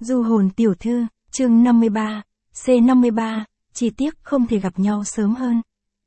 Du hồn tiểu thư, chương 53, C53, chi tiết không thể gặp nhau sớm hơn.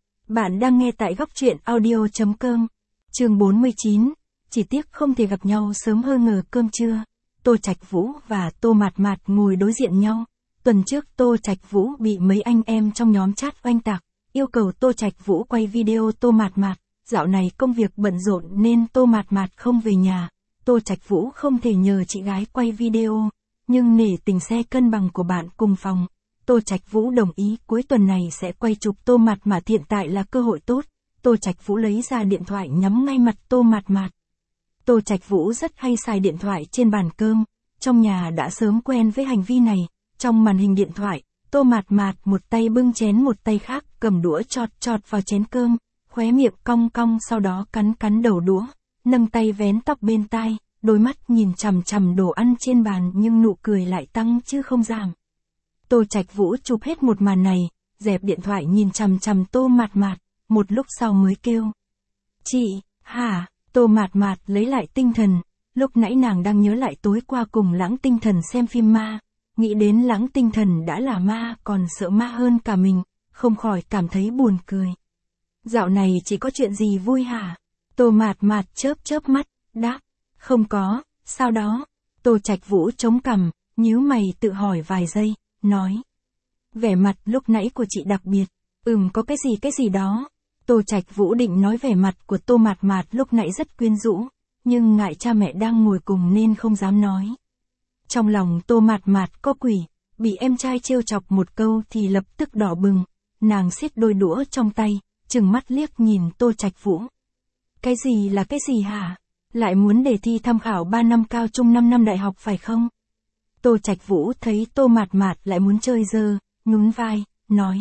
Bạn đang nghe tại góc truyện audio.com, chương 49, chi tiết không thể gặp nhau sớm hơn. Ngờ cơm trưa, Tô Trạch Vũ và Tô Mạt Mạt ngồi đối diện nhau. Tuần trước Tô Trạch Vũ bị mấy anh em trong nhóm chat oanh tạc, yêu cầu Tô Trạch Vũ quay video Tô Mạt Mạt. Dạo này công việc bận rộn nên Tô Mạt Mạt không về nhà. Tô Trạch Vũ không thể nhờ chị gái quay video, nhưng nể tình xe cân bằng của bạn cùng phòng, Tô Trạch Vũ đồng ý cuối tuần này sẽ quay chụp Tô Mạt Mạt. Hiện tại là cơ hội tốt. Tô Trạch Vũ lấy ra điện thoại nhắm ngay mặt Tô Mạt Mạt. Tô Trạch Vũ rất hay xài điện thoại trên bàn cơm, trong nhà đã sớm quen với hành vi này. Trong màn hình điện thoại, Tô Mạt Mạt một tay bưng chén một tay khác cầm đũa chọt chọt vào chén cơm, khóe miệng cong cong, sau đó cắn cắn đầu đũa, nâng tay vén tóc bên tai, đôi mắt nhìn chằm chằm đồ ăn trên bàn nhưng nụ cười lại tăng chứ không giảm. Tô Trạch Vũ chụp hết một màn này, dẹp điện thoại nhìn chằm chằm Tô Mạt Mạt, một lúc sau mới kêu: "Chị, hả?" Tô Mạt Mạt lấy lại tinh thần, lúc nãy nàng đang nhớ lại tối qua cùng Lãng Tinh Thần xem phim ma, nghĩ đến Lãng Tinh Thần đã là ma còn sợ ma hơn cả mình, không khỏi cảm thấy buồn cười. "Dạo này chỉ có chuyện gì vui hả?" Tô Mạt Mạt chớp chớp mắt, đáp: "Không có." Sau đó, Tô Trạch Vũ chống cằm, nhíu mày tự hỏi vài giây, nói: "Vẻ mặt lúc nãy của chị đặc biệt." Có cái gì đó." Tô Trạch Vũ định nói vẻ mặt của Tô Mạt Mạt lúc nãy rất quyến rũ, nhưng ngại cha mẹ đang ngồi cùng nên không dám nói. Trong lòng Tô Mạt Mạt có quỷ, bị em trai trêu chọc một câu thì lập tức đỏ bừng, nàng siết đôi đũa trong tay, trừng mắt liếc nhìn Tô Trạch Vũ. Cái gì hả? Lại muốn đề thi tham khảo 3 năm cao trung 5 năm đại học phải không?" Tô Trạch Vũ thấy Tô Mạt Mạt lại muốn chơi dơ, nhún vai, nói: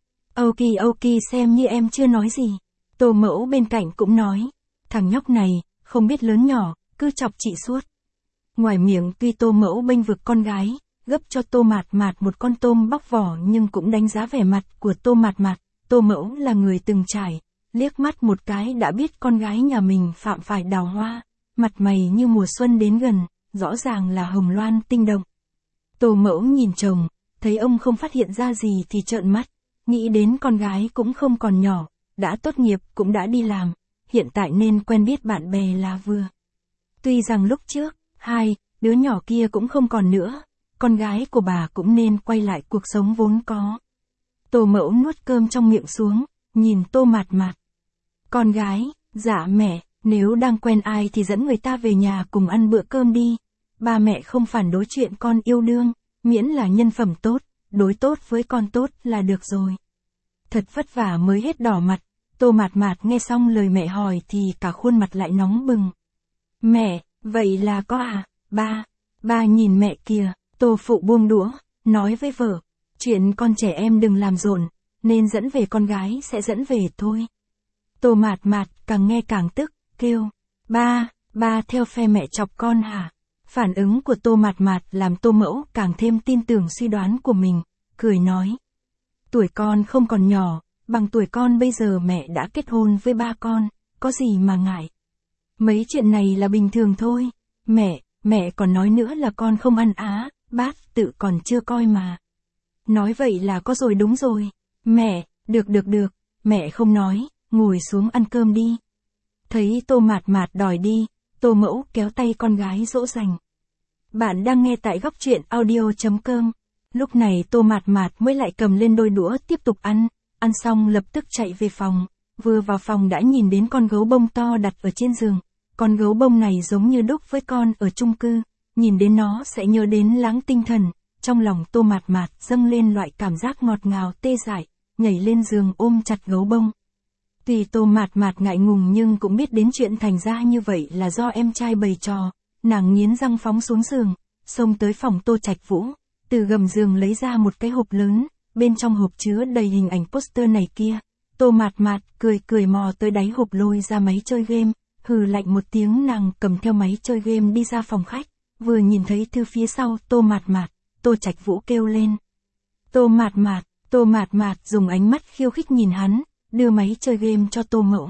Ok, xem như em chưa nói gì." Tô Mẫu bên cạnh cũng nói: "Thằng nhóc này, không biết lớn nhỏ, cứ chọc chị suốt." Ngoài miệng tuy Tô Mẫu bênh vực con gái, gấp cho Tô Mạt Mạt một con tôm bóc vỏ nhưng cũng đánh giá vẻ mặt của Tô Mạt Mạt. Tô Mẫu là người từng trải, liếc mắt một cái đã biết con gái nhà mình phạm phải đào hoa, mặt mày như mùa xuân đến gần, rõ ràng là hồng loan tinh động. Tô Mẫu nhìn chồng, thấy ông không phát hiện ra gì thì trợn mắt, nghĩ đến con gái cũng không còn nhỏ, đã tốt nghiệp cũng đã đi làm, hiện tại nên quen biết bạn bè là vừa. Tuy rằng lúc trước, hai đứa nhỏ kia cũng không còn nữa, con gái của bà cũng nên quay lại cuộc sống vốn có. Tô Mẫu nuốt cơm trong miệng xuống, nhìn Tô Mạt Mạt. "Con gái, dạ mẹ, nếu đang quen ai thì dẫn người ta về nhà cùng ăn bữa cơm đi. Ba mẹ không phản đối chuyện con yêu đương, miễn là nhân phẩm tốt, đối tốt với con tốt là được rồi." Thật vất vả mới hết đỏ mặt, Tô Mạt Mạt nghe xong lời mẹ hỏi thì cả khuôn mặt lại nóng bừng. "Mẹ, vậy là có à? Ba nhìn mẹ kìa." Tô phụ buông đũa, nói với vợ: "Chuyện con trẻ em đừng làm rộn, nên dẫn về con gái sẽ dẫn về thôi." Tô Mạt Mạt càng nghe càng tức, kêu: Ba theo phe mẹ chọc con hả?" Phản ứng của Tô Mạt Mạt làm Tô Mẫu càng thêm tin tưởng suy đoán của mình, cười nói: "Tuổi con không còn nhỏ, bằng tuổi con bây giờ mẹ đã kết hôn với ba con, có gì mà ngại. Mấy chuyện này là bình thường thôi. Mẹ còn nói nữa là con không ăn á, bát tự còn chưa coi mà." "Nói vậy là có rồi, đúng rồi. Mẹ, được, mẹ không nói, ngồi xuống ăn cơm đi." Thấy Tô Mạt Mạt đòi đi, Tô Mẫu kéo tay con gái dỗ dành. Bạn đang nghe tại góc truyện audio.com. Lúc này Tô Mạt Mạt mới lại cầm lên đôi đũa tiếp tục ăn xong lập tức chạy về phòng, vừa vào phòng đã nhìn đến con gấu bông to đặt ở trên giường. Con gấu bông này giống như đúc với con ở chung cư, nhìn đến nó sẽ nhớ đến Lãng Tinh Thần. Trong lòng Tô Mạt Mạt dâng lên loại cảm giác ngọt ngào tê dại, nhảy lên giường ôm chặt gấu bông. Tuy Tô Mạt Mạt ngại ngùng nhưng cũng biết đến chuyện thành ra như vậy là do em trai bày trò, nàng nghiến răng phóng xuống giường, xông tới phòng Tô Trạch Vũ, từ gầm giường lấy ra một cái hộp lớn, bên trong hộp chứa đầy hình ảnh poster này kia. Tô Mạt Mạt cười mò tới đáy hộp lôi ra máy chơi game, hừ lạnh một tiếng, nàng cầm theo máy chơi game đi ra phòng khách, vừa nhìn thấy thư phía sau Tô Mạt Mạt, Tô Trạch Vũ kêu lên: Tô Mạt Mạt dùng ánh mắt khiêu khích nhìn hắn, đưa máy chơi game cho Tô Mẫu.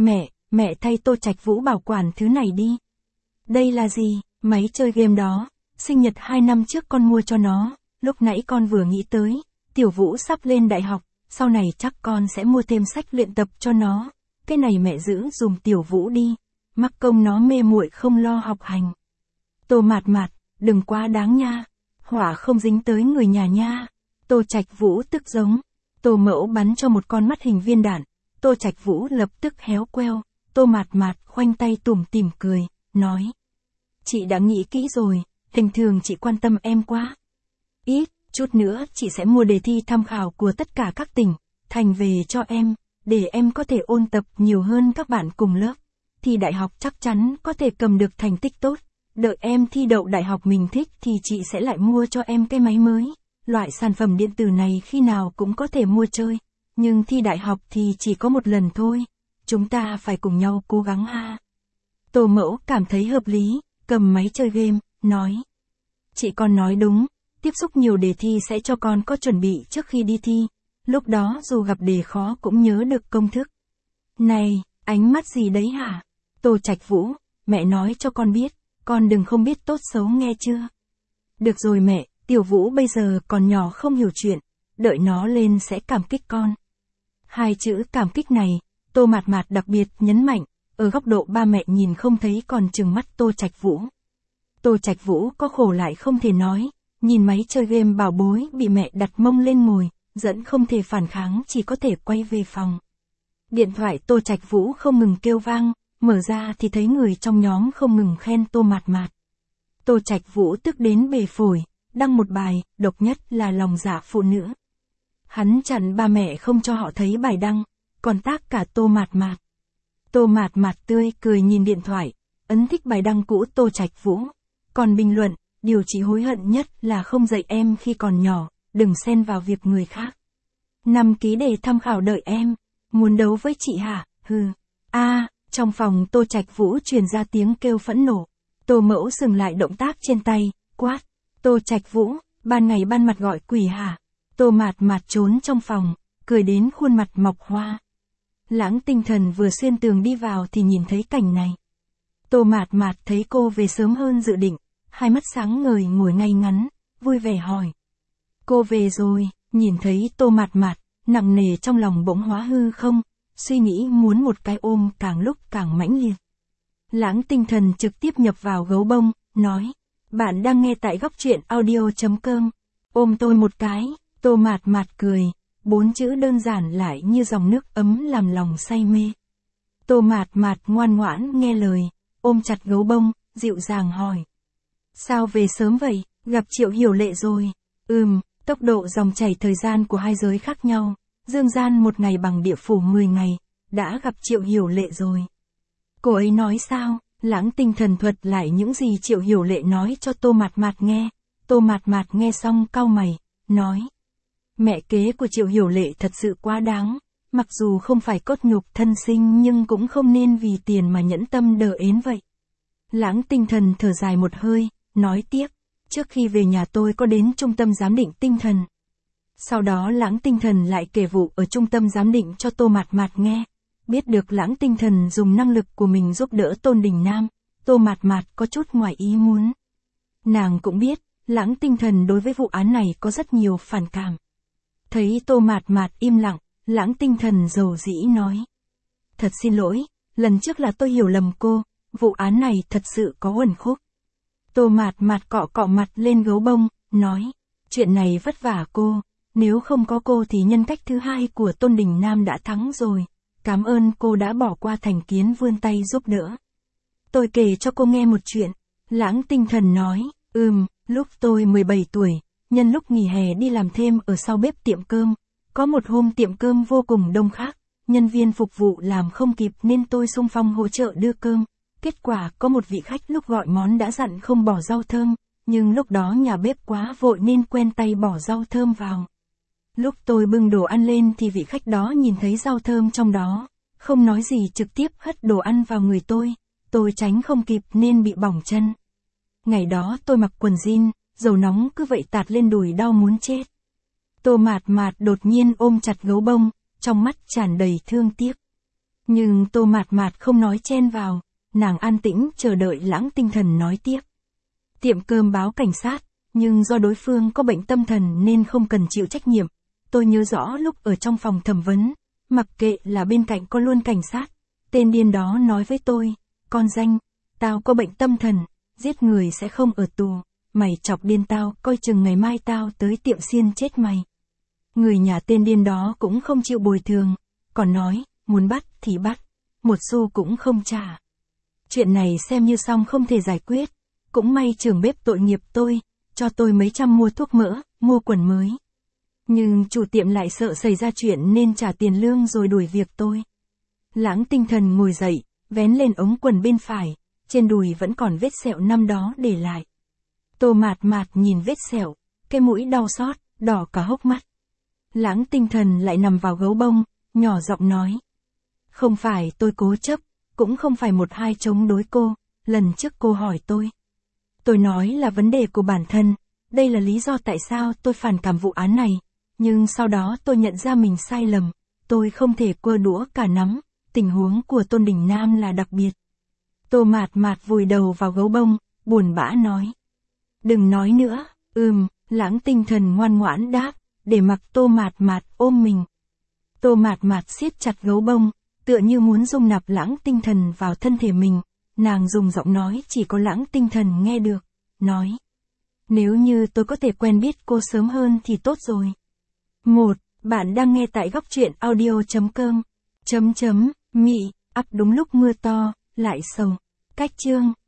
Mẹ thay Tô Trạch Vũ bảo quản thứ này đi." "Đây là gì?" "Máy chơi game đó, sinh nhật 2 năm trước con mua cho nó, lúc nãy con vừa nghĩ tới, Tiểu Vũ sắp lên đại học, sau này chắc con sẽ mua thêm sách luyện tập cho nó, cái này mẹ giữ dùm Tiểu Vũ đi, mắc công nó mê muội không lo học hành. Tô Mạt Mạt, đừng quá đáng nha, hỏa không dính tới người nhà nha. Tô Trạch Vũ tức giống, Tô Mẫu bắn cho một con mắt hình viên đạn, Tô Trạch Vũ lập tức héo queo, Tô Mạt Mạt khoanh tay tủm tỉm cười, nói. Chị đã nghĩ kỹ rồi, bình thường chị quan tâm em quá. Ít, chút nữa chị sẽ mua đề thi tham khảo của tất cả các tỉnh, thành về cho em, để em có thể ôn tập nhiều hơn các bạn cùng lớp. Thi đại học chắc chắn có thể cầm được thành tích tốt, đợi em thi đậu đại học mình thích thì chị sẽ lại mua cho em cái máy mới. Loại sản phẩm điện tử này khi nào cũng có thể mua chơi, nhưng thi đại học thì chỉ có một lần thôi, chúng ta phải cùng nhau cố gắng ha. Tô Mẫu cảm thấy hợp lý, cầm máy chơi game, nói. Chị con nói đúng, tiếp xúc nhiều đề thi sẽ cho con có chuẩn bị trước khi đi thi, lúc đó dù gặp đề khó cũng nhớ được công thức. Này, ánh mắt gì đấy hả? Tô Trạch Vũ, mẹ nói cho con biết, con đừng không biết tốt xấu nghe chưa? Được rồi mẹ, Tiểu Vũ bây giờ còn nhỏ không hiểu chuyện, đợi nó lên sẽ cảm kích con. Hai chữ cảm kích này, Tô Mạt Mạt đặc biệt nhấn mạnh, ở góc độ ba mẹ nhìn không thấy còn trừng mắt Tô Trạch Vũ. Tô Trạch Vũ có khổ lại không thể nói, nhìn máy chơi game bảo bối bị mẹ đặt mông lên ngồi, dẫn không thể phản kháng chỉ có thể quay về phòng. Điện thoại Tô Trạch Vũ không ngừng kêu vang, mở ra thì thấy người trong nhóm không ngừng khen Tô Mạt Mạt. Tô Trạch Vũ tức đến bể phổi, đăng một bài, độc nhất là lòng dạ phụ nữ. Hắn chặn ba mẹ không cho họ thấy bài đăng, còn tag cả Tô Mạt Mạt. Tô Mạt Mạt tươi cười nhìn điện thoại, ấn thích bài đăng cũ Tô Trạch Vũ. Còn bình luận, điều chị hối hận nhất là không dạy em khi còn nhỏ, đừng xen vào việc người khác. 5 ký đề tham khảo đợi em, muốn đấu với chị hả, hừ. Trong phòng Tô Trạch Vũ truyền ra tiếng kêu phẫn nộ. Tô Mẫu dừng lại động tác trên tay, quát. Tô Trạch Vũ, ban ngày ban mặt gọi quỷ hả? Tô Mạt Mạt trốn trong phòng, cười đến khuôn mặt mọc hoa. Lãng Tinh Thần vừa xuyên tường đi vào thì nhìn thấy cảnh này. Tô Mạt Mạt thấy cô về sớm hơn dự định, hai mắt sáng ngời ngồi ngay ngắn, vui vẻ hỏi. Cô về rồi, nhìn thấy Tô Mạt Mạt, nặng nề trong lòng bỗng hóa hư không, suy nghĩ muốn một cái ôm càng lúc càng mãnh liệt. Lãng Tinh Thần trực tiếp nhập vào gấu bông, nói. Bạn đang nghe tại góc truyện audio.com. Ôm tôi một cái, Tô Mạt Mạt cười, 4 chữ đơn giản lại như dòng nước ấm làm lòng say mê. Tô Mạt Mạt ngoan ngoãn nghe lời, ôm chặt gấu bông, dịu dàng hỏi. Sao về sớm vậy, gặp Triệu Hiểu Lệ rồi? Tốc độ dòng chảy thời gian của hai giới khác nhau, dương gian một ngày bằng địa phủ 10 ngày, đã gặp Triệu Hiểu Lệ rồi. Cô ấy nói sao? Lãng Tinh Thần thuật lại những gì Triệu Hiểu Lệ nói cho Tô Mạt Mạt nghe. Tô Mạt Mạt nghe xong cau mày, nói. Mẹ kế của Triệu Hiểu Lệ thật sự quá đáng, mặc dù không phải cốt nhục thân sinh nhưng cũng không nên vì tiền mà nhẫn tâm đờ ến vậy. Lãng Tinh Thần thở dài một hơi, nói tiếp, trước khi về nhà tôi có đến trung tâm giám định tinh thần. Sau đó Lãng Tinh Thần lại kể vụ ở trung tâm giám định cho Tô Mạt Mạt nghe. Biết được Lãng Tinh Thần dùng năng lực của mình giúp đỡ Tôn Đình Nam, Tô Mạt Mạt có chút ngoài ý muốn. Nàng cũng biết, Lãng Tinh Thần đối với vụ án này có rất nhiều phản cảm. Thấy Tô Mạt Mạt im lặng, Lãng Tinh Thần dầu dĩ nói. Thật xin lỗi, lần trước là tôi hiểu lầm cô, vụ án này thật sự có uẩn khúc. Tô Mạt Mạt cọ cọ mặt lên gấu bông, nói. Chuyện này vất vả cô, nếu không có cô thì nhân cách thứ hai của Tôn Đình Nam đã thắng rồi. Cảm ơn cô đã bỏ qua thành kiến vươn tay giúp đỡ. Tôi kể cho cô nghe một chuyện. Lãng Tinh Thần nói, lúc tôi 17 tuổi, nhân lúc nghỉ hè đi làm thêm ở sau bếp tiệm cơm. Có một hôm tiệm cơm vô cùng đông khách, nhân viên phục vụ làm không kịp nên tôi xung phong hỗ trợ đưa cơm. Kết quả có một vị khách lúc gọi món đã dặn không bỏ rau thơm, nhưng lúc đó nhà bếp quá vội nên quen tay bỏ rau thơm vào. Lúc tôi bưng đồ ăn lên thì vị khách đó nhìn thấy rau thơm trong đó, không nói gì trực tiếp hất đồ ăn vào người tôi tránh không kịp nên bị bỏng chân. Ngày đó tôi mặc quần jean, dầu nóng cứ vậy tạt lên đùi đau muốn chết. Tô Mạt Mạt đột nhiên ôm chặt gấu bông, trong mắt tràn đầy thương tiếc. Nhưng Tô Mạt Mạt không nói chen vào, nàng an tĩnh chờ đợi Lãng Tinh Thần nói tiếp. Tiệm cơm báo cảnh sát, nhưng do đối phương có bệnh tâm thần nên không cần chịu trách nhiệm. Tôi nhớ rõ lúc ở trong phòng thẩm vấn, mặc kệ là bên cạnh có luôn cảnh sát, tên điên đó nói với tôi, con danh, tao có bệnh tâm thần, giết người sẽ không ở tù, mày chọc điên tao, coi chừng ngày mai tao tới tiệm xiên chết mày. Người nhà tên điên đó cũng không chịu bồi thường, còn nói, muốn bắt thì bắt, một xu cũng không trả. Chuyện này xem như xong không thể giải quyết, cũng may trưởng bếp tội nghiệp tôi, cho tôi mấy trăm mua thuốc mỡ, mua quần mới. Nhưng chủ tiệm lại sợ xảy ra chuyện nên trả tiền lương rồi đuổi việc tôi. Lãng tinh thần ngồi dậy, vén lên ống quần bên phải, trên đùi vẫn còn vết sẹo năm đó để lại. Tô Mạt Mạt nhìn vết sẹo, cái mũi đau xót, đỏ cả hốc mắt. Lãng tinh thần lại nằm vào gấu bông, nhỏ giọng nói. Không phải tôi cố chấp, cũng không phải một hai chống đối cô, lần trước cô hỏi tôi. Tôi nói là vấn đề của bản thân, đây là lý do tại sao tôi phản cảm vụ án này, nhưng sau đó tôi nhận ra mình sai lầm, tôi không thể quơ đũa cả nắm, tình huống của Tôn Đình Nam là đặc biệt. Tô Mạt Mạt vùi đầu vào gấu bông, buồn bã nói. Đừng nói nữa, Lãng tinh thần ngoan ngoãn đáp, để mặc Tô Mạt Mạt ôm mình. Tô Mạt Mạt siết chặt gấu bông, tựa như muốn dung nạp Lãng tinh thần vào thân thể mình, nàng dùng giọng nói chỉ có Lãng tinh thần nghe được, nói. Nếu như tôi có thể quen biết cô sớm hơn thì tốt rồi. Bạn đang nghe tại góc truyện audio.com. Mị, ắp đúng lúc mưa to, lại sầu. Cách chương